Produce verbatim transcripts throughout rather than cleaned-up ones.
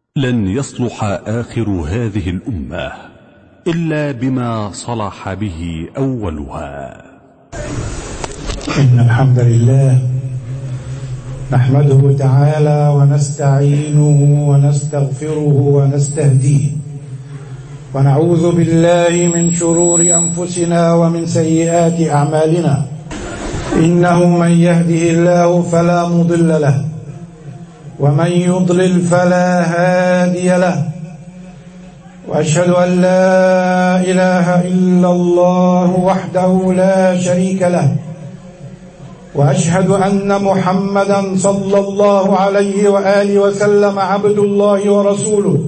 لن يصلح آخر هذه الأمة إلا بما صلح به أولها. إن الحمد لله نحمده تعالى ونستعينه ونستغفره ونستهديه، ونعوذ بالله من شرور أنفسنا ومن سيئات أعمالنا. إنه من يهده الله فلا مضل له، ومن يضلل فلا هادي له، وأشهد أن لا إله إلا الله وحده لا شريك له، وأشهد أن محمدا صلى الله عليه وآله وسلم عبد الله ورسوله.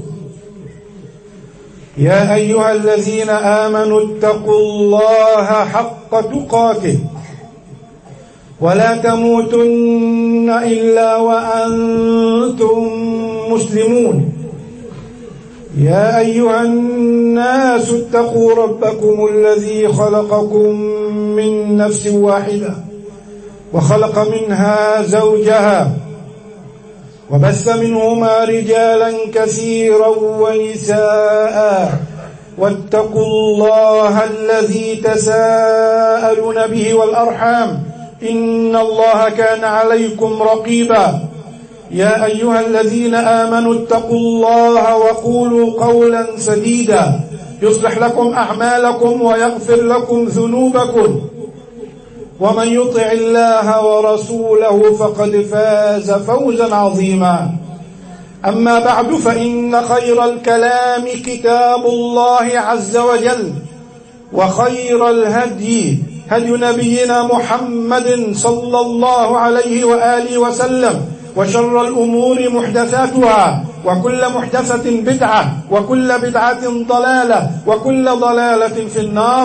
يا أيها الذين آمنوا اتقوا الله حق تقاته ولا تموتن إلا وأنتم مسلمون. يا أيها الناس اتقوا ربكم الذي خلقكم من نفس واحدة وخلق منها زوجها وبث منهما رجالا كثيرا ونساء، واتقوا الله الذي تساءلون به والأرحام إن الله كان عليكم رقيبا. يا أيها الذين آمنوا اتقوا الله وقولوا قولا سديدا يصلح لكم أعمالكم ويغفر لكم ذنوبكم، ومن يطع الله ورسوله فقد فاز فوزا عظيما. أما بعد، فإن خير الكلام كتاب الله عز وجل، وخير الهدي هدي نبينا محمد صلى الله عليه وآله وسلم، وشر الأمور محدثاتها، وكل محدثة بدعة، وكل بدعة ضلالة، وكل ضلالة في النار.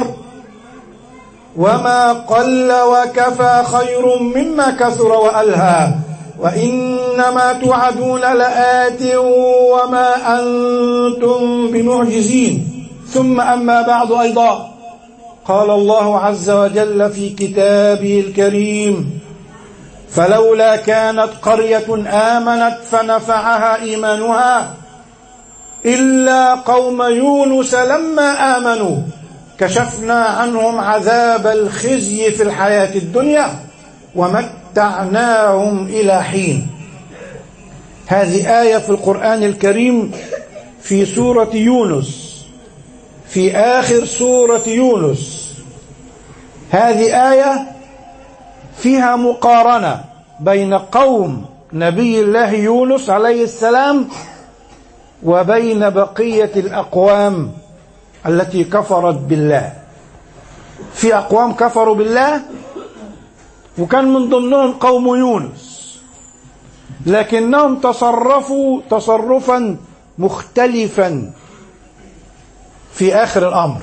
وما قل وكفى خير مما كثر وألهى، وإنما توعدون لآت وما أنتم بمعجزين. ثم أما بعد أيضا، قال الله عز وجل في كتابه الكريم: فلولا كانت قرية آمنت فنفعها إيمانها إلا قوم يونس لما آمنوا كشفنا عنهم عذاب الخزي في الحياة الدنيا ومتعناهم إلى حين. هذه آية في القرآن الكريم في سورة يونس، في آخر سورة يونس. هذه آية فيها مقارنة بين قوم نبي الله يونس عليه السلام وبين بقية الأقوام التي كفرت بالله. في أقوام كفروا بالله وكان من ضمنهم قوم يونس، لكنهم تصرفوا تصرفا مختلفا في آخر الأمر.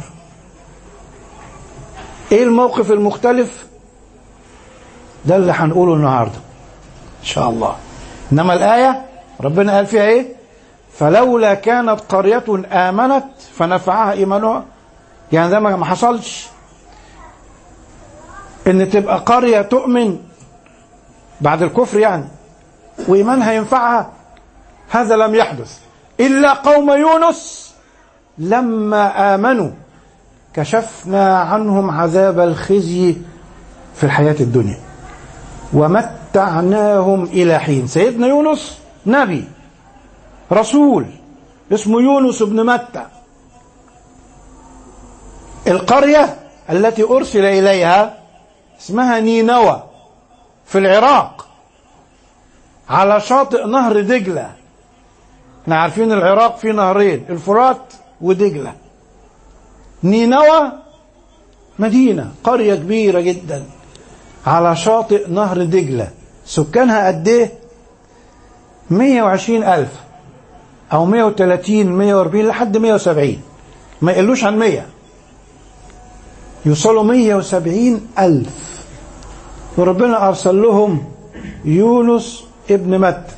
إيه الموقف المختلف؟ ده اللي هنقوله النهاردة إن شاء الله. إنما الآية ربنا قال فيها إيه؟ فلولا كانت قرية آمنت فنفعها إيمانها. يعني ده ما حصلش إن تبقى قرية تؤمن بعد الكفر يعني وإيمانها ينفعها، هذا لم يحدث. إلا قوم يونس لما آمنوا كشفنا عنهم عذاب الخزي في الحياة الدنيا ومتعناهم إلى حين. سيدنا يونس نبي رسول اسمه يونس بن متى. القرية التي أرسل إليها اسمها نينوى في العراق على شاطئ نهر دجلة. احنا عارفين العراق فيه نهرين، الفرات ودجلة. نينوى مدينة قرية كبيرة جدا على شاطئ نهر دجلة، سكانها قد ايه؟ مية وعشرين ألف أو مية وتلاتين مية وأربعين لحد مية وسبعين، ما يقلوش عن مية، يوصلوا مية وسبعين ألف. وربنا أرسل لهم يونس ابن متى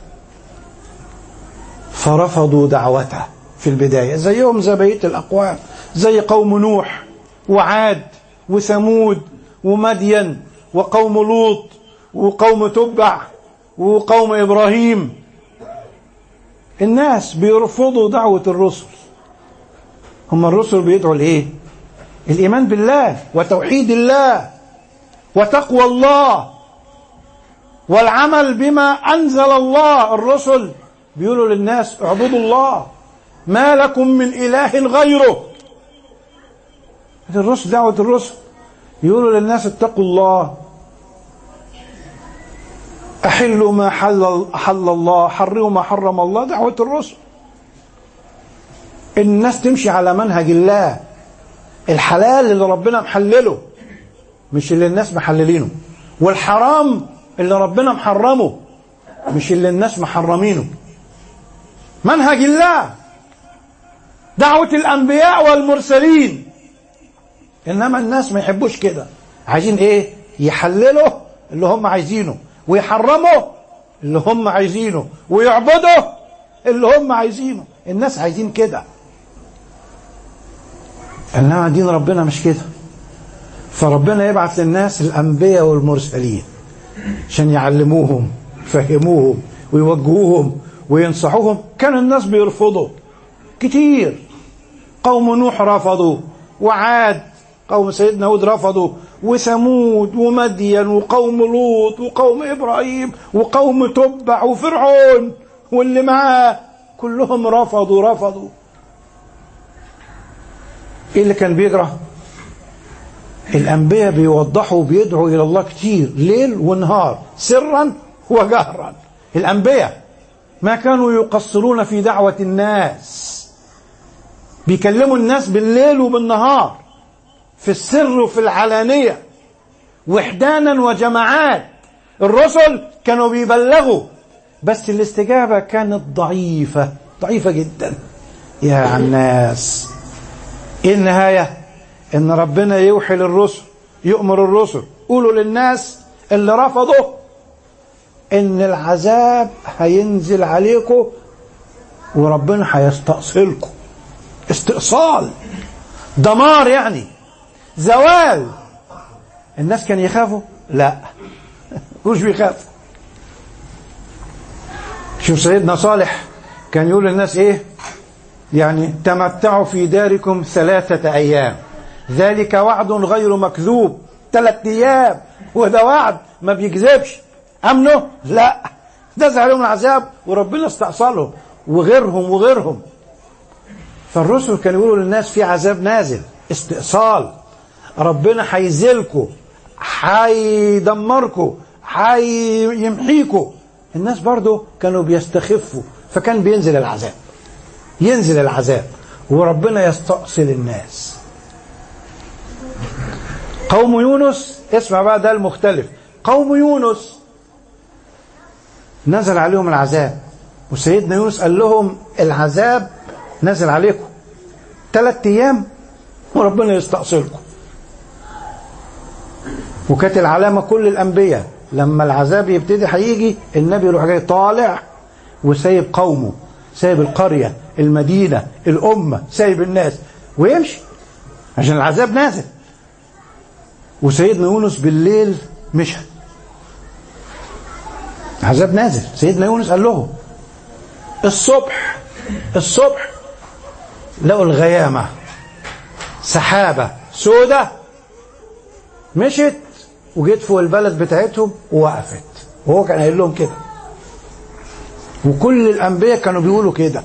فرفضوا دعوته في البداية، زيهم زي بقية الأقوام، زي قوم نوح وعاد وثمود ومدين وقوم لوط وقوم تبع وقوم إبراهيم. الناس بيرفضوا دعوة الرسل. هم الرسل بيدعوا لإيه؟ الإيمان بالله وتوحيد الله وتقوى الله والعمل بما أنزل الله. الرسل بيقولوا للناس اعبدوا الله ما لكم من إله غيره. الرسل دعوة الرسل يقولوا للناس اتقوا الله، أحلوا ما حل, حل الله، حرموا ما حرم الله. دعوة الرسل الناس تمشي على منهج الله، الحلال اللي ربنا محلله مش اللي الناس محللينه، والحرام اللي ربنا محرمه مش اللي الناس محرمينه. منهج الله، دعوة الأنبياء والمرسلين. إنما الناس ما يحبوش كده، عايزين إيه؟ يحللوا اللي هم عايزينه ويحرموا اللي هم عايزينه ويعبدوا اللي هم عايزينه. الناس عايزين كده، إنما دين ربنا مش كده. فربنا يبعث للناس الأنبياء والمرسلين عشان يعلموهم يفهموهم ويوجهوهم وينصحوهم. كان الناس بيرفضوا كتير. قوم نوح رفضوا، وعاد قوم سيدنا هود رفضوا، وثمود ومدين وقوم لوط وقوم إبراهيم وقوم تبع وفرعون واللي معاه كلهم رفضوا رفضوا. ايه اللي كان بيجرى؟ الأنبياء بيوضحوا وبيدعوا إلى الله كتير ليل ونهار سرا وجهرا. الأنبياء ما كانوا يقصرون في دعوة الناس، بيكلموا الناس بالليل وبالنهار في السر وفي العلانية وحدانا وجماعات. الرسل كانوا بيبلغوا بس الاستجابة كانت ضعيفة ضعيفة جدا. يا الناس ايه النهاية؟ ان ربنا يوحي للرسل، يؤمر الرسل قولوا للناس اللي رفضوا ان العذاب هينزل عليكم وربنا هيستأصلكم. استئصال، دمار، يعني زوال. الناس كانوا يخافوا؟ لا، مش بيخافوا. شوف سيدنا صالح كان يقول للناس ايه؟ يعني تمتعوا في داركم ثلاثة أيام، ذلك وعد غير مكذوب. ثلاث أيام وده وعد ما بيكذبش. أمنوا؟ لا، نزل عليهم العذاب وربنا استأصلهم وغيرهم وغيرهم. فالرسل كانوا يقولوا للناس في عذاب نازل، استئصال، ربنا هيزلكوا، هيدمركوا، هيمحيكوا. الناس برضو كانوا بيستخفوا، فكان بينزل العذاب، ينزل العذاب وربنا يستأصل الناس. قوم يونس، اسمع بقى ده المختلف. قوم يونس نزل عليهم العذاب، وسيدنا يونس قال لهم العذاب نزل عليكم ثلاث ايام وربنا يستأصلكم. وكانت العلامة كل الأنبياء لما العذاب يبتدي هيجي النبي يروح جاي طالع وسايب قومه، سايب القرية، المدينة، الأمة، سايب الناس ويمشي عشان العذاب نازل. وسيدنا يونس بالليل مشى، العذاب نازل. سيدنا يونس قال له الصبح الصبح لقوا الغيامة، سحابة سودة مشت وجيت فوق البلد بتاعتهم ووقفت. وهو كان قايل لهم كده، وكل الأنبياء كانوا بيقولوا كده،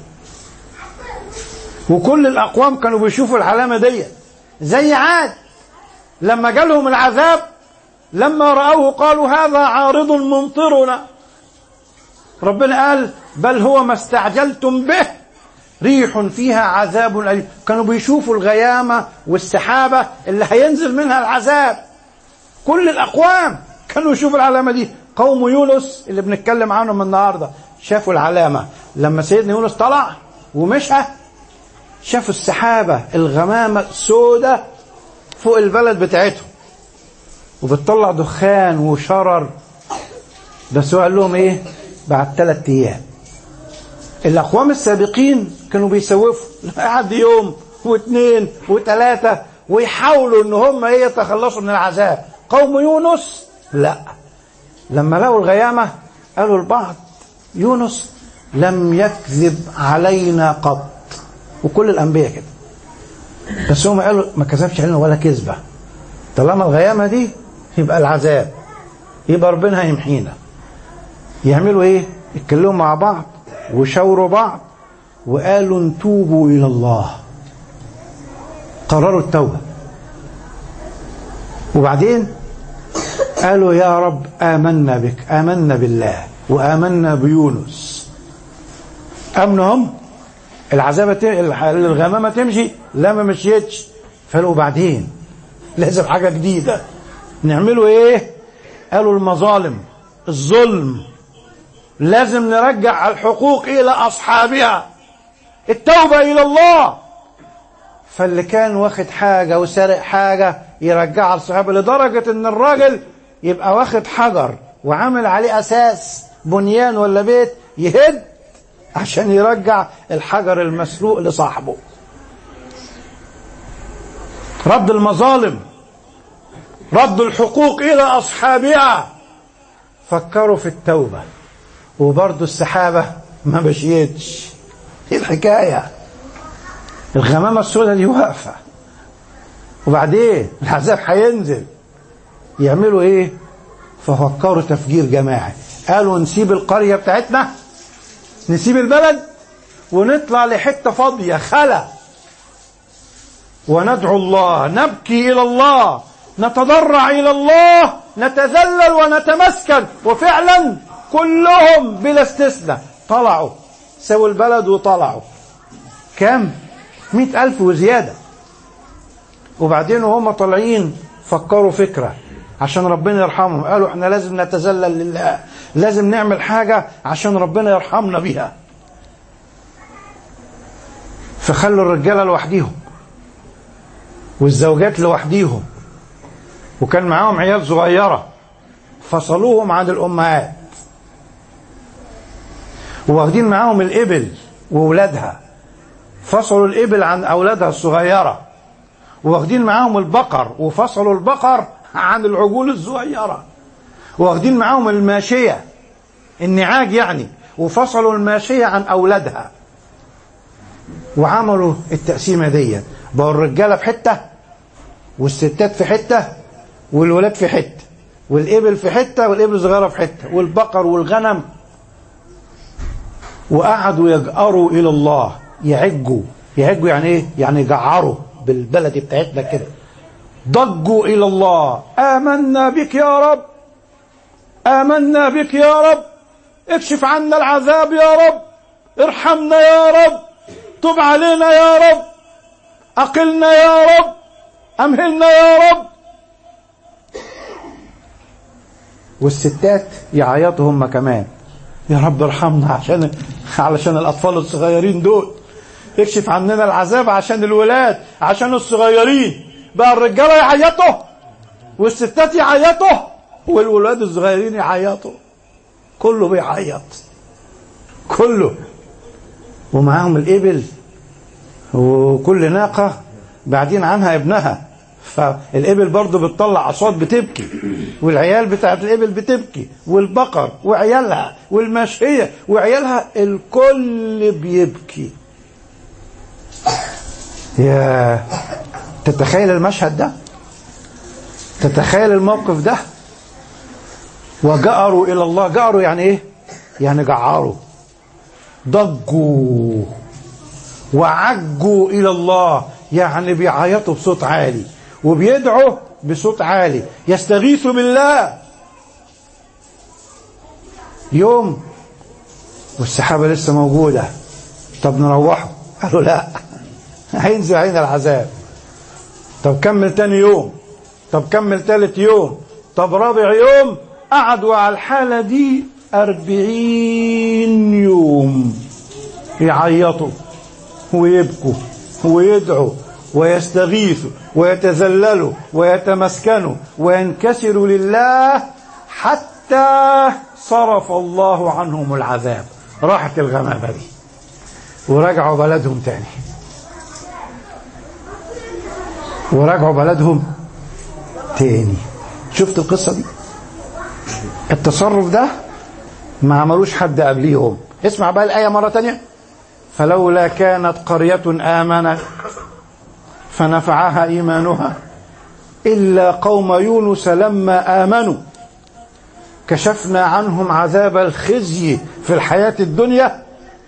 وكل الأقوام كانوا بيشوفوا العلامة دي. زي عاد لما جالهم العذاب لما رأوه قالوا هذا عارض ممطرنا. ربنا قال بل هو ما استعجلتم به ريح فيها عذاب أليم. كانوا بيشوفوا الغيامة والسحابة اللي هينزل منها العذاب. كل الأقوام كانوا يشوفوا العلامة دي. قوم يونس اللي بنتكلم عنهم النهاردة شافوا العلامة لما سيدنا يونس طلع ومشى، شافوا السحابة الغمامة السودة فوق البلد بتاعتهم وبتطلع دخان وشرر. بس هو قال لهم ايه بعد ثلاث ايام. الاقوام السابقين كانوا بيسوفوا لحد يوم واثنين وثلاثة ويحاولوا ان هم ايه يتخلصوا من العذاب. قوم يونس لا، لما لقوا الغيامة قالوا البعض يونس لم يكذب علينا قط. وكل الأنبياء كده، بس هم قالوا ما كذبش علينا ولا كذبة. طالما الغيامة دي يبقى العذاب، يبقى ربنا هيمحينا. يعملوا ايه؟ يتكلموا مع بعض وشاوروا بعض وقالوا نتوبوا إلى الله. قرروا التوبة. وبعدين قالوا يا رب آمنا بك، آمنا بالله وآمنا بيونس. أمنهم العذابة الغمامة تمشي، لا ما مشيتش. فقالوا بعدين لازم حاجة جديدة. نعملوا ايه؟ قالوا المظالم، الظلم، لازم نرجع الحقوق إلى أصحابها، التوبة إلى الله. فاللي كان واخد حاجة وسرق حاجة يرجعها لصاحبه، لدرجة ان الراجل يبقى واخد حجر وعامل عليه أساس بنيان ولا بيت يهد عشان يرجع الحجر المسروق لصاحبه. رد المظالم، رد الحقوق إلى أصحابها. فكروا في التوبة وبرضو السحابة ما مشيتش. ايه الحكاية؟ الغمامة السوداء دي واقفة، وبعدين العذاب هينزل. يعملوا ايه؟ ففكروا تفجير جماعي. قالوا نسيب القرية بتاعتنا، نسيب البلد ونطلع لحتة فاضية خلا، وندعو الله، نبكي إلى الله، نتضرع إلى الله، نتذلل ونتمسكن. وفعلا كلهم بلا استثناء طلعوا، سووا البلد وطلعوا. كم؟ مئة ألف وزيادة. وبعدين وهم طالعين فكروا فكرة عشان ربنا يرحمهم. قالوا احنا لازم نتذلل لله، لازم نعمل حاجة عشان ربنا يرحمنا بها. فخلوا الرجالة لوحديهم والزوجات لوحديهم، وكان معاهم عيال صغيرة، فصلوهم عن الأمهات، واخدين معاهم الإبل وولادها، فصلوا الإبل عن أولادها الصغيرة، واخدين معاهم البقر وفصلوا البقر عن العجول الصغيرة، واخدين معاهم الماشية النعاج يعني، وفصلوا الماشية عن أولادها. وعملوا التقسيمة دي، بقوا الرجالة في حتة والستات في حتة والولاد في حتة، والإبل في حتة والإبل الصغيرة في حتة، والبقر والغنم. وقعدوا يجأروا إلى الله، يعجوا. يعجوا يعني إيه؟ يعني جعروا بالبلد بتاعتنا كده. ضجوا إلى الله، آمنا بك يا رب، آمنا بك يا رب، اكشف عنا العذاب يا رب، ارحمنا يا رب، تب علينا يا رب، أقلنا يا رب، أمهلنا يا رب. والستات يعيطوا هم كمان، يا رب ارحمنا عشان علشان الأطفال الصغيرين دول، اكشف عننا العذاب عشان الولاد، عشان الصغيرين. بقى الرجالة يعيطوا والستات يعيطوا والولاد الصغيرين يعيطوا، كله بيعيط كله. ومعاهم الإبل، وكل ناقة بعدين عنها ابنها، فالإبل برضو بتطلع أصوات بتبكي، والعيال بتاعت الإبل بتبكي، والبقر وعيالها والماشية وعيالها، الكل بيبكي. يا تتخيل المشهد ده؟ تتخيل الموقف ده؟ وجأروا إلى الله. جأروا يعني إيه؟ يعني جعروا. ضجوا وعجوا إلى الله، يعني بيعيطوا بصوت عالي وبيدعوا بصوت عالي، يستغيثوا بالله. يوم والسحابة لسه موجودة، طب نروحوا؟ قالوا لا، هينزل علينا العذاب. طب كمل تاني يوم، طب كمل تالت يوم، طب رابع يوم. قعدوا على الحالة دي أربعين يوم يعيطوا ويبكوا ويدعوا ويستغيثوا ويتذللوا ويتمسكنوا وينكسروا لله، حتى صرف الله عنهم العذاب. راحت الغمامة دي ورجعوا بلدهم تاني، ورجعوا بلدهم تاني. شفت القصة دي؟ التصرف ده ما عملوش حد قبليهم، اسمع بقى الآية مرة تانية. فلولا كانت قرية آمنت فنفعها إيمانها إلا قوم يونس لما آمنوا كشفنا عنهم عذاب الخزي في الحياة الدنيا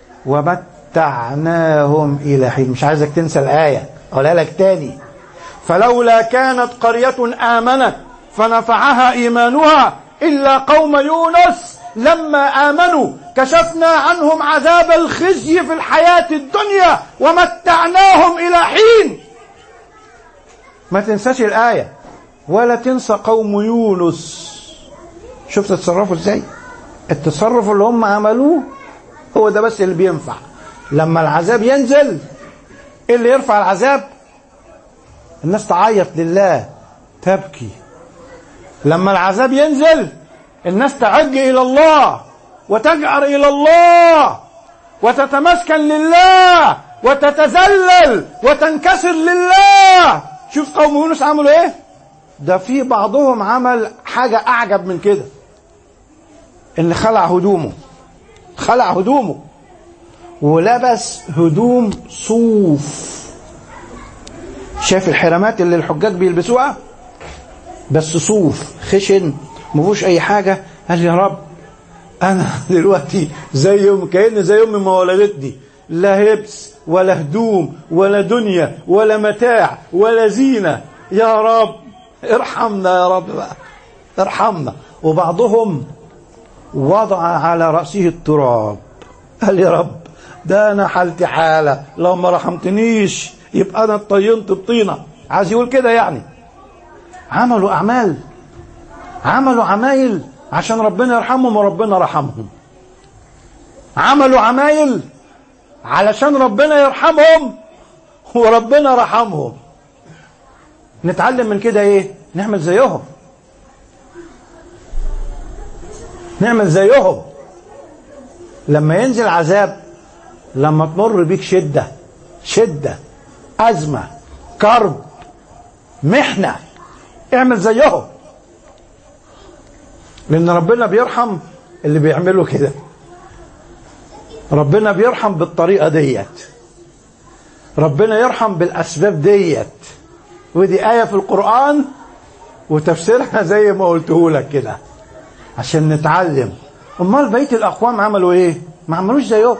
ومتعناهم إلى حين. مش عايزك تنسى الآية، أقولها لك تاني. فلولا كانت قرية آمنت فنفعها إيمانها إلا قوم يونس لما آمنوا كشفنا عنهم عذاب الخزي في الحياة الدنيا ومتعناهم إلى حين. ما تنساش الآية ولا تنسى قوم يونس. شفت تصرفوا ازاي؟ التصرف اللي هم عملوه هو ده بس اللي بينفع. لما العذاب ينزل، ايه اللي يرفع العذاب؟ الناس تعيط لله، تبكي. لما العذاب ينزل الناس تعج إلى الله وتجأر إلى الله وتتمسكن لله وتتذلل وتنكسر لله. شوف قوم يونس عملوا ايه؟ ده في بعضهم عمل حاجة أعجب من كده، إن خلع هدومه، خلع هدومه ولبس هدوم صوف. شايف الحرامات اللي الحجاج بيلبسوها؟ بس صوف خشن مفيهوش أي حاجة. قال يا رب أنا دلوقتي زي يوم كأن زي يوم ما ولدتني، لا لبس ولا هدوم ولا دنيا ولا متاع ولا زينة. يا رب ارحمنا يا رب بقى، ارحمنا. وبعضهم وضع على رأسه التراب، قال يا رب ده أنا حالتي حالة، لو ما رحمتنيش يبقى أنا اتطينت بطينة. عايز يقول كده يعني. عملوا أعمال، عملوا عمايل عشان ربنا يرحمهم وربنا رحمهم. عملوا عمايل علشان ربنا يرحمهم وربنا رحمهم. نتعلم من كده ايه؟ نعمل زيهم، نعمل زيهم. لما ينزل عذاب، لما تمر بيك شدة، شدة، أزمة، كرب، محنة، اعمل زيهم. لأن ربنا بيرحم اللي بيعملوا كده. ربنا بيرحم بالطريقة ديت، ربنا يرحم بالأسباب ديت. ودي آية في القرآن وتفسيرها زي ما قلته لك كده عشان نتعلم. امال بقية الأقوام عملوا ايه؟ ما عملوش زيهم.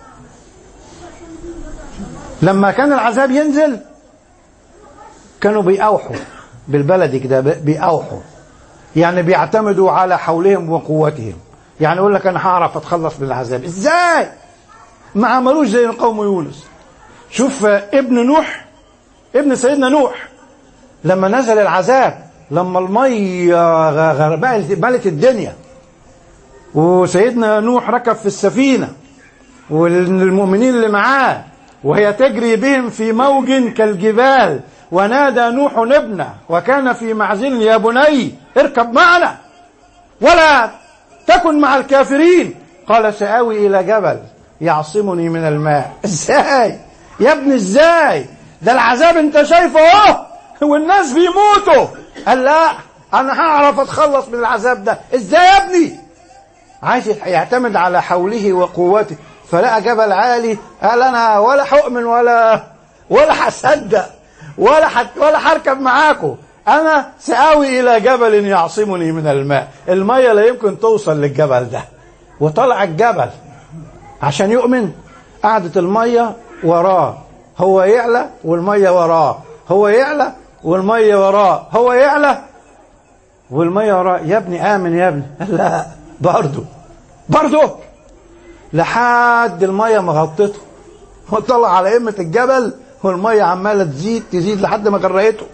لما كان العذاب ينزل كانوا بيأوحوا، بالبلدي كده بيأوحوا، يعني بيعتمدوا على حولهم وقوتهم. يعني يقول لك انا هعرف اتخلص من العذاب ازاي؟ ما عملوش زي قوم يونس. شوف ابن نوح، ابن سيدنا نوح، لما نزل العذاب، لما المية غربت ملت الدنيا وسيدنا نوح ركب في السفينة والمؤمنين اللي معاه وهي تجري بهم في موج كالجبال، ونادى نوح ابنه وكان في معزل يا بني اركب معنا ولا تكن مع الكافرين، قال سآوي إلى جبل يعصمني من الماء. ازاي يا ابني ازاي؟ ده العذاب انت شايفه اهو والناس بيموتوا. قال لا انا هعرف اتخلص من العذاب ده ازاي يا ابني؟ عايز يعتمد على حوله وقوته، فلقى جبل عالي، قال انا ولا حؤمن ولا ولا هصدق ولا حت ولا هركب معاكم، انا سآوي الى جبل يعصمني من الماء. الميه لا يمكن توصل للجبل ده. وطلع الجبل عشان يؤمن، قعدت الميه وراه، هو يعلى والميه وراه، هو يعلى والميه وراه، هو يعلى والميه وراه. يا ابني امن يا ابني. لا برضه برضه لحد الميه ما غطته وطلع على قمه الجبل والميه عماله تزيد تزيد لحد ما غرقته.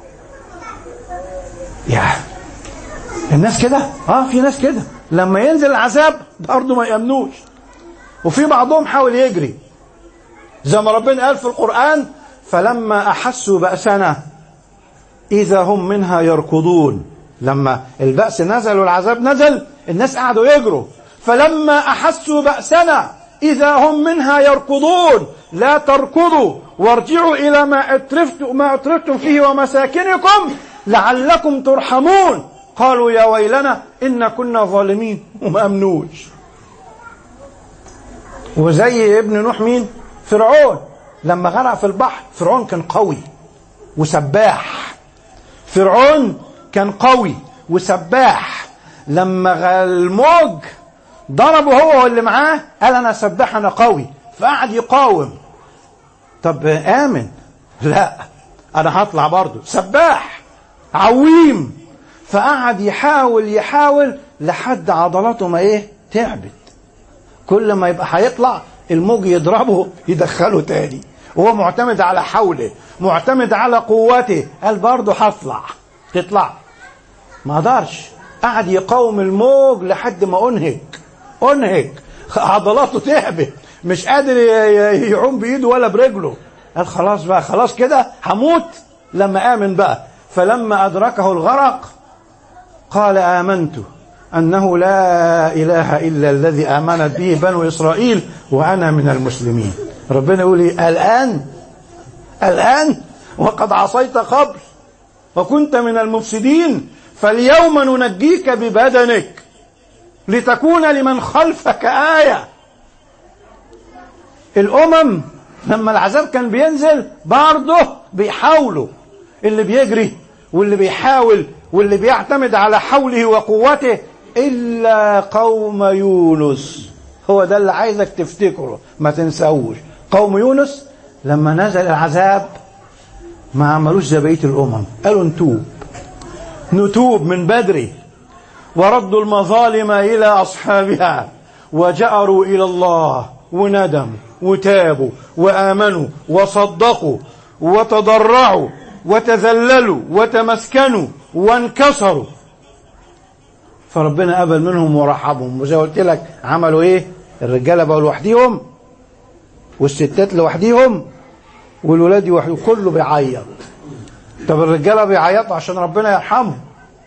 يا الناس كده، اه في ناس كده لما ينزل العذاب برضه ما يامنوش. وفي بعضهم حاول يجري زي ما ربنا قال في القرآن: فلما أحسوا بأسنا إذا هم منها يركضون. لما البأس نزل والعذاب نزل الناس قعدوا يجروا. فلما أحسوا بأسنا إذا هم منها يركضون. لا تركضوا وارجعوا إلى ما أترفتم ما أترفتم فيه ومساكنكم لعلكم ترحمون. قالوا يا ويلنا إن كنا ظالمين. وما أمنوش. وزي ابن نوح مين؟ فرعون. لما غرق في البحر فرعون كان قوي وسباح. فرعون كان قوي وسباح. لما الموج ضربه هو واللي معاه قال انا سباح انا قوي، فقعد يقاوم. طب آمن؟ لا، انا هطلع برضه سباح عويم. فقعد يحاول يحاول لحد عضلاته ما ايه تعبت. كل ما يبقى هيطلع الموج يضربه يدخله تاني، وهو معتمد على حوله، معتمد على قوته. قال برضه هطلع. تطلع؟ ما قدرش. قعد يقاوم الموج لحد ما انهك انهك عضلاته تعبت، مش قادر يعوم بايده ولا برجله. قال خلاص بقى، خلاص كده هموت. لما آمن بقى، فلما أدركه الغرق قال آمنت أنه لا إله إلا الذي آمنت به بنو إسرائيل وأنا من المسلمين. ربنا يقول لي الآن الآن وقد عصيت قبل وكنت من المفسدين، فاليوم ننجيك ببدنك لتكون لمن خلفك آية. الأمم لما العذاب كان بينزل برضه بيحاولوا، اللي بيجري واللي بيحاول واللي بيعتمد على حوله وقوته، إلا قوم يونس. هو ده اللي عايزك تفتكره ما تنساوش. قوم يونس لما نزل العذاب ما عملوش زي بقية الأمم، قالوا نتوب نتوب من بدري، وردوا المظالم إلى أصحابها وجأروا إلى الله وندموا وتابوا وآمنوا وصدقوا وتضرعوا وتذللوا وتمسكنوا وانكسروا، فربنا قبل منهم ورحبهم. وزي قلت لك عملوا ايه؟ الرجاله بقوا لوحديهم والستات لوحديهم والولاد لوحدهم، كله بيعيط. طب الرجاله بيعيطوا عشان ربنا يرحمهم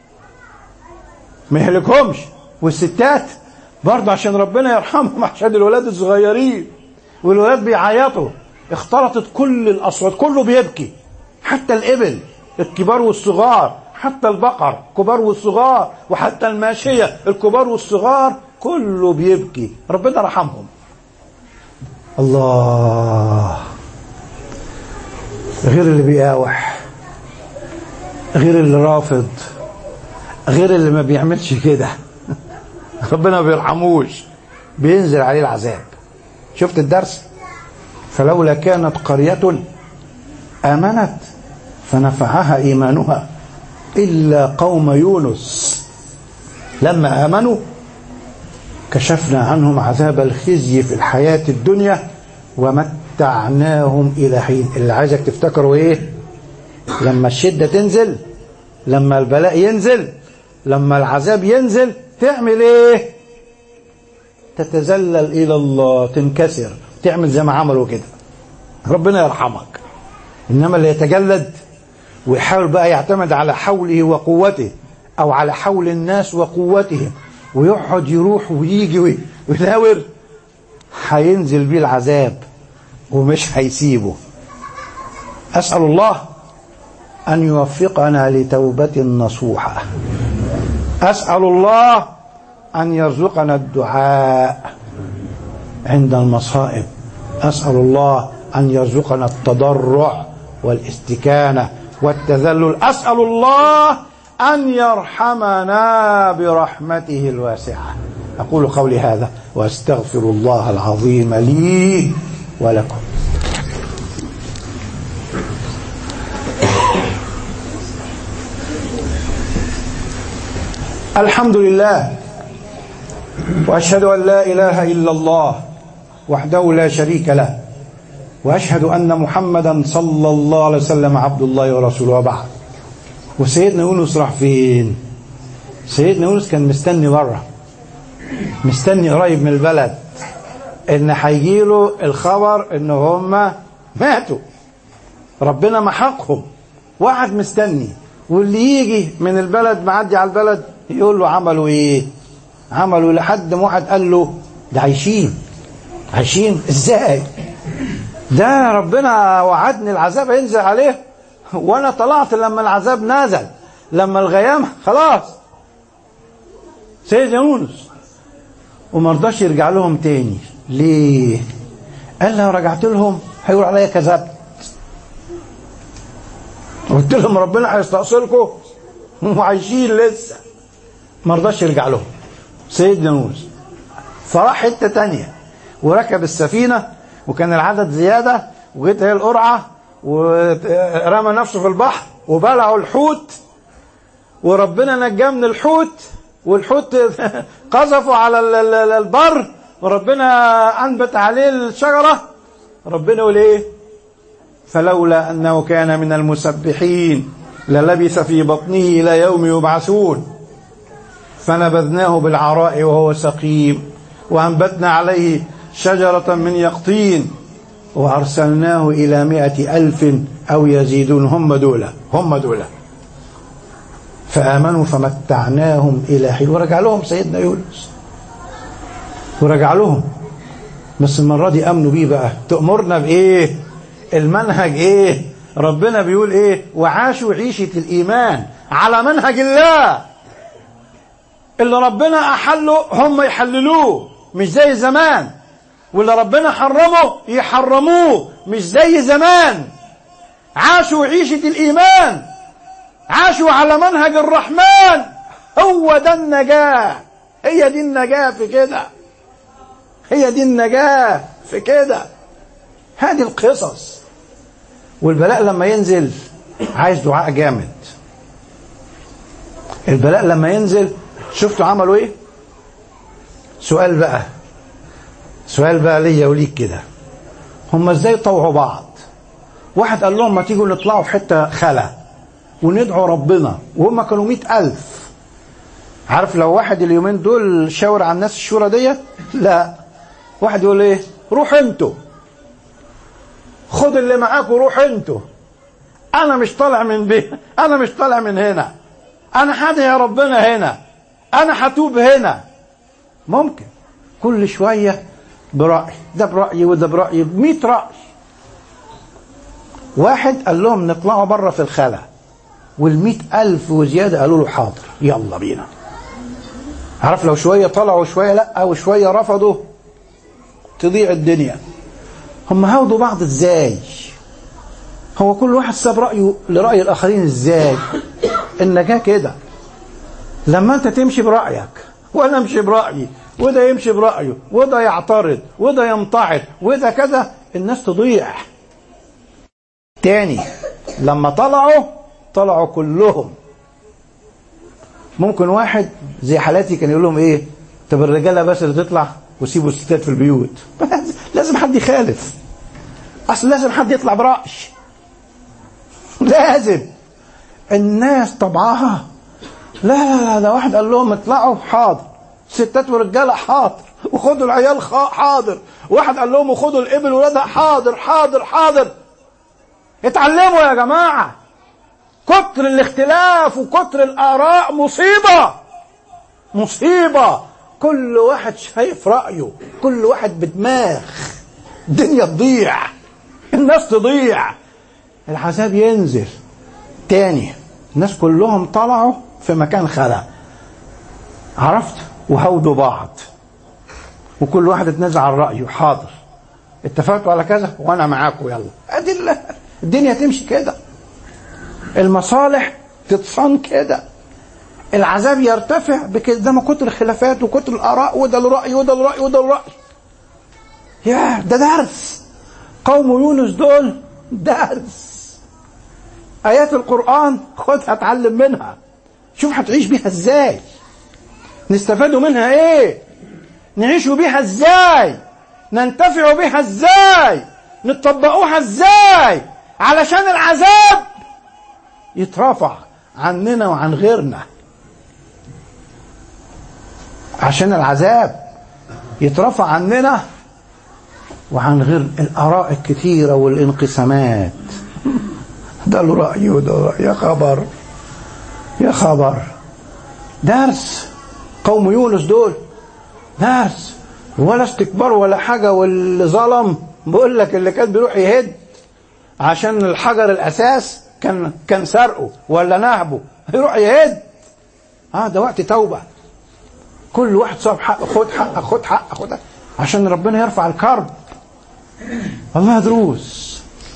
ما يهلكهمش، والستات برضه عشان ربنا يرحمهم عشان الولاد الصغيرين، والولاد بيعيطوا. اختلطت كل الاصوات، كله بيبكي، حتى الابل الكبار والصغار، حتى البقر الكبار والصغار، وحتى الماشيه الكبار والصغار، كله بيبكي. ربنا رحمهم. الله. غير اللي بيقاوح، غير اللي رافض، غير اللي ما بيعملش كده ربنا ما بيرحموش، بينزل عليه العذاب. شفت الدرس؟ فلولا كانت قرية آمنت فنفعها إيمانها إلا قوم يونس لما آمنوا كشفنا عنهم عذاب الخزي في الحياة الدنيا ومتعناهم إلى حين. اللي عايزك تفتكروا إيه؟ لما الشدة تنزل، لما البلاء ينزل، لما العذاب ينزل، تعمل إيه؟ تتذلل إلى الله، تنكسر، تعمل زي ما عملوا كده، ربنا يرحمك. إنما اللي يتجلد ويحاول بقى يعتمد على حوله وقوته أو على حول الناس وقوتهم، ويقعد يروح ويجي ويلاور، هينزل بيه العذاب ومش هيسيبه. أسأل الله أن يوفقنا لتوبة نصوحة. أسأل الله أن يرزقنا الدعاء عند المصائب. أسأل الله أن يرزقنا التضرع والاستكانة والتذلل. أسأل الله أن يرحمنا برحمته الواسعة. أقول قولي هذا وأستغفر الله العظيم لي ولكم. الحمد لله، وأشهد أن لا إله إلا الله وحده لا شريك له، وأشهد أن محمدا صلى الله عليه وسلم عبد الله ورسوله. وبعد. وسيدنا يونس راح فين؟ سيدنا يونس كان مستني بره، مستني قريب من البلد ان هيجيله الخبر ان هم ماتوا، ربنا محقهم، واحد مستني. واللي يجي من البلد معدي على البلد يقول له عملوا ايه؟ عملوا لحد ما واحد قال له ده عايشين. عايشين ازاي؟ ده ربنا وعدني العذاب ينزل عليه وانا طلعت لما العذاب نزل، لما الغيام خلاص. سيدنا يونس وما رضاش يرجع لهم تاني، ليه؟ قال لو رجعت لهم هيقول عليا كذبت، قلت لهم ربنا هيستأصلكم وعايشين لسه. ما رضاش يرجع لهم سيدنا موسى، فراح حته تانية وركب السفينه، وكان العدد زياده، وجت هي القرعه ورمى نفسه في البحر وبلعوا الحوت، وربنا نجاه من الحوت، والحوت قذفوا على البر، وربنا انبت عليه الشجره. ربنا يقول ايه؟ فلولا انه كان من المسبحين للبث في بطنه الى يوم يبعثون فنبذناه بالعراء وهو سقيم وأنبتنا عليه شجرة من يقطين وأرسلناه إلى مائة ألف أو يزيدون. هم دولة هم دولة فآمنوا فمتعناهم إلى حين. ورجع لهم سيدنا يونس، ورجع لهم، بس المرة دي أمنوا بيه بقى. تأمرنا بإيه؟ المنهج إيه؟ ربنا بيقول إيه؟ وعاشوا عيشة الإيمان على منهج الله. اللي ربنا أحله هم يحللوه مش زي زمان، واللي ربنا حرمه يحرموه مش زي زمان. عاشوا عيشة الإيمان، عاشوا على منهج الرحمن. هو ده النجاة، هي دي النجاة في كده، هي دي النجاة في كده. هذه القصص. والبلاء لما ينزل عايز دعاء جامد. البلاء لما ينزل شفتوا عملوا ايه؟ سؤال بقى سؤال بقى ليا وليك كده، هم ازاي طوعوا بعض؟ واحد قال لهم ما تيجوا نطلعوا في حته خلا وندعوا ربنا، وهم كانوا مئة ألف. عارف لو واحد اليومين دول شاور على الناس الشورى ديت؟ لا، واحد يقول ايه؟ روح انتوا، خد اللي معاك وروح انتوا، انا مش طالع من بيه، انا مش طالع من هنا، انا هدعي يا ربنا هنا، انا هتوب هنا. ممكن كل شوية برأي، ده برأي وده برأي، بمئة رأي. واحد قال لهم نطلعوا بره في الخلا، والمئة ألف وزيادة قالوا له حاضر يلا بينا. عارف لو شوية طلعوا وشوية لأ وشوية رفضوا تضيع الدنيا. هم هاودوا بعض ازاي؟ هو كل واحد ساب رأيه لرأي الآخرين ازاي؟ النجاة كده، لما انت تمشي برأيك وانا امشي برأيي وده يمشي برأيه وده يعترض وده يمتعض وده كذا، الناس تضيع. تاني لما طلعوا طلعوا كلهم. ممكن واحد زي حالاتي كان يقول لهم ايه؟ طب الرجاله بس اللي تطلع وسيبوا الستات في البيوت. لازم حد يخالف، اصل لازم حد يطلع برأي، لازم. الناس طبعها لا لا لا، ده واحد قال لهم اطلعوا حاضر، ستات ورجاله حاضر، وخدوا العيال حاضر، واحد قال لهم وخدوا الابل ولادها حاضر حاضر حاضر. اتعلموا يا جماعه، كتر الاختلاف وكتر الاراء مصيبه مصيبه. كل واحد شايف رايه، كل واحد بدماغ، الدنيا تضيع، الناس تضيع، العذاب ينزل. تاني الناس كلهم طلعوا في مكان خلا، عرفت؟ وهودوا بعض، وكل واحد اتنازع عن رأيه. حاضر، اتفقتوا على كذا وانا معاكم، يلا. ادي الدنيا تمشي كده، المصالح تتصان كده، العذاب يرتفع بكده. ده ما كتر الخلافات وكتر الاراء، وده الرأي وده الرأي وده الرأي. يا ده درس قوم يونس دول، درس. آيات القرآن خدها اتعلم منها، شوف هتعيش بيها ازاي، نستفادوا منها ايه، نعيشوا بيها ازاي، ننتفعوا بيها ازاي، نطبقوها ازاي، علشان العذاب يترفع عننا وعن غيرنا. عشان العذاب يترفع عننا وعن غير الآراء الكثيرة والانقسامات. ده له رأي وده رأي، يا خبر يا خبر. درس قوم يونس دول، درس، ولا استكبار ولا حاجة. واللي ظلم بقول لك اللي كان بيروح يهد عشان الحجر الأساس كان كان سرقه ولا نهبه، يروح يهد. اه ده وقت توبة. كل واحد صاب حق، خد حق خد حق خد حق. عشان ربنا يرفع الكرب. الله دروس.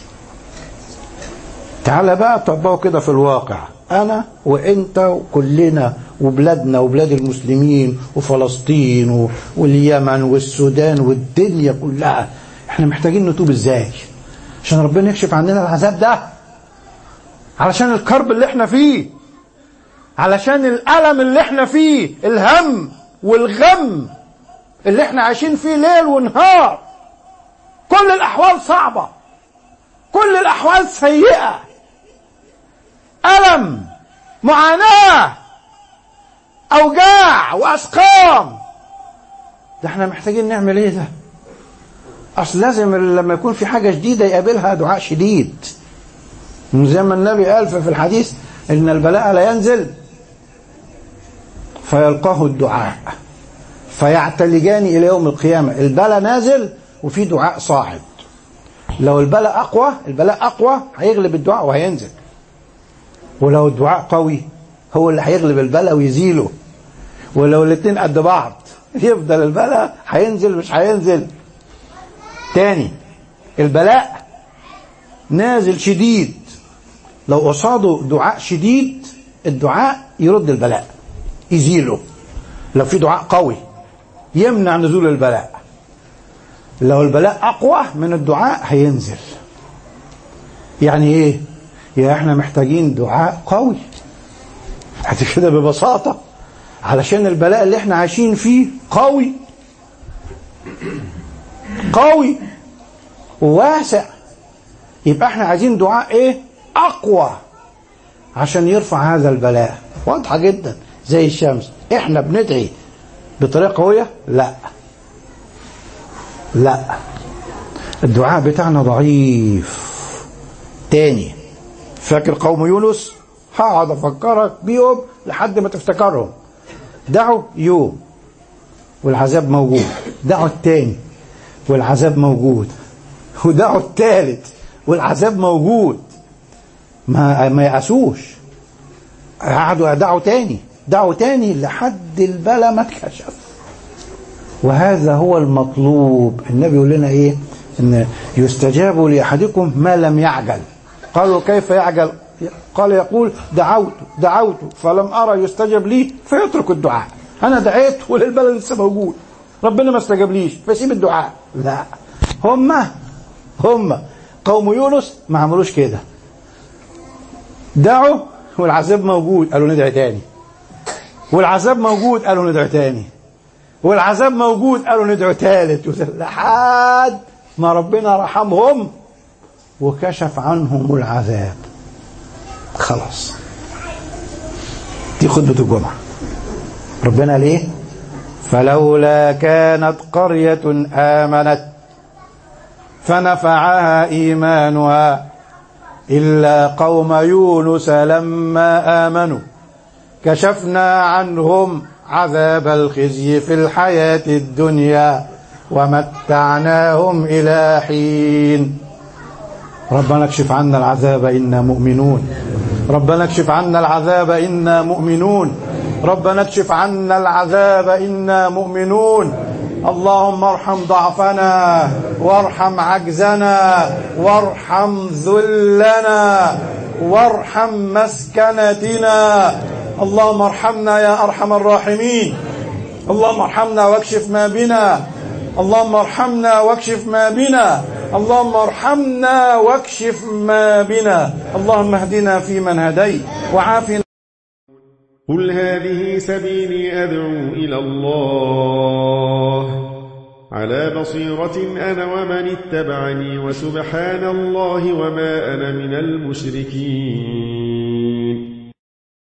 تعالى بقى طبقوا كده في الواقع، أنا وإنت وكلنا وبلادنا وبلاد المسلمين وفلسطين واليمن والسودان والدنيا كلها، احنا محتاجين نتوب ازاي عشان ربنا يكشف عننا العذاب ده، علشان الكرب اللي احنا فيه، علشان الألم اللي احنا فيه، الهم والغم اللي احنا عايشين فيه ليل ونهار. كل الأحوال صعبة، كل الأحوال سيئة، ألم، معاناة، أوجاع وأسقام. ده احنا محتاجين نعمل ايه ده؟ أصل لازم لما يكون في حاجة جديدة يقابلها دعاء شديد، زي ما النبي قال في الحديث إن البلاء لا ينزل فيلقاه الدعاء فيعتلجان إلى يوم القيامة. البلاء نازل وفي دعاء صاعد. لو البلاء أقوى البلاء أقوى هيغلب الدعاء وهينزل، ولو الدعاء قوي هو اللي هيغلب البلاء ويزيله. ولو الاثنين قد بعض يفضل البلاء هينزل مش هينزل تاني. البلاء نازل شديد، لو قصاده دعاء شديد الدعاء يرد البلاء يزيله. لو في دعاء قوي يمنع نزول البلاء. لو البلاء أقوى من الدعاء هينزل. يعني إيه؟ يا إحنا محتاجين دعاء قوي حتى كده ببساطة، علشان البلاء اللي إحنا عايشين فيه قوي قوي وواسع. يبقى إحنا عايزين دعاء إيه؟ أقوى عشان يرفع هذا البلاء. واضحة جدا زي الشمس. إحنا بندعي بطريقة قوية؟ لا لا، الدعاء بتاعنا ضعيف. تاني، فاكر قوم يونس؟ هقعد افكرك بيهم لحد ما تفتكرهم. دعوا يوم والعذاب موجود، دعوا التاني والعذاب موجود، ودعوا التالت والعذاب موجود. ما ما يأسوش، قعدوا دعوا تاني دعوا تاني لحد البلا ما اتكشف. وهذا هو المطلوب. النبي يقول لنا ايه؟ ان يستجاب لاحدكم ما لم يعجل. قالوا كيف يعجل؟ قال يقول دعوت دعوت فلم ارى يستجب لي فيترك الدعاء. انا دعيت وللبلد لسه موجود، ربنا ما استجابليش فسيب الدعاء. لا، هم هم قوم يونس ما عملوش كده. دعوا والعذاب موجود قالوا ندعي تاني، والعذاب موجود قالوا ندعي تاني، والعذاب موجود قالوا ندعو ثالث، لحد ما ربنا رحمهم وكشف عنهم العذاب. خلاص، دي خطبة الجمعة. ربنا ليه؟ فلولا كانت قرية آمنت فنفعها إيمانها إلا قوم يونس لما آمنوا كشفنا عنهم عذاب الخزي في الحياة الدنيا ومتعناهم إلى حين. ربنا اكشف عنا العذاب إنا مؤمنون، ربنا اكشف عنا العذاب إنا مؤمنون، ربنا اكشف عنا العذاب إنا مؤمنون. اللهم ارحم ضعفنا وارحم عجزنا وارحم ذلنا وارحم مسكنتنا. اللهم ارحمنا يا أرحم الراحمين. اللهم ارحمنا واكشف ما بنا، اللهم ارحمنا واكشف ما بنا، اللهم ارحمنا واكشف ما بنا. اللهم اهدنا فيمن هديت وعافنا. قل هذه سبيلي أدعو إلى الله على بصيرة أنا ومن اتبعني وسبحان الله وما أنا من المشركين.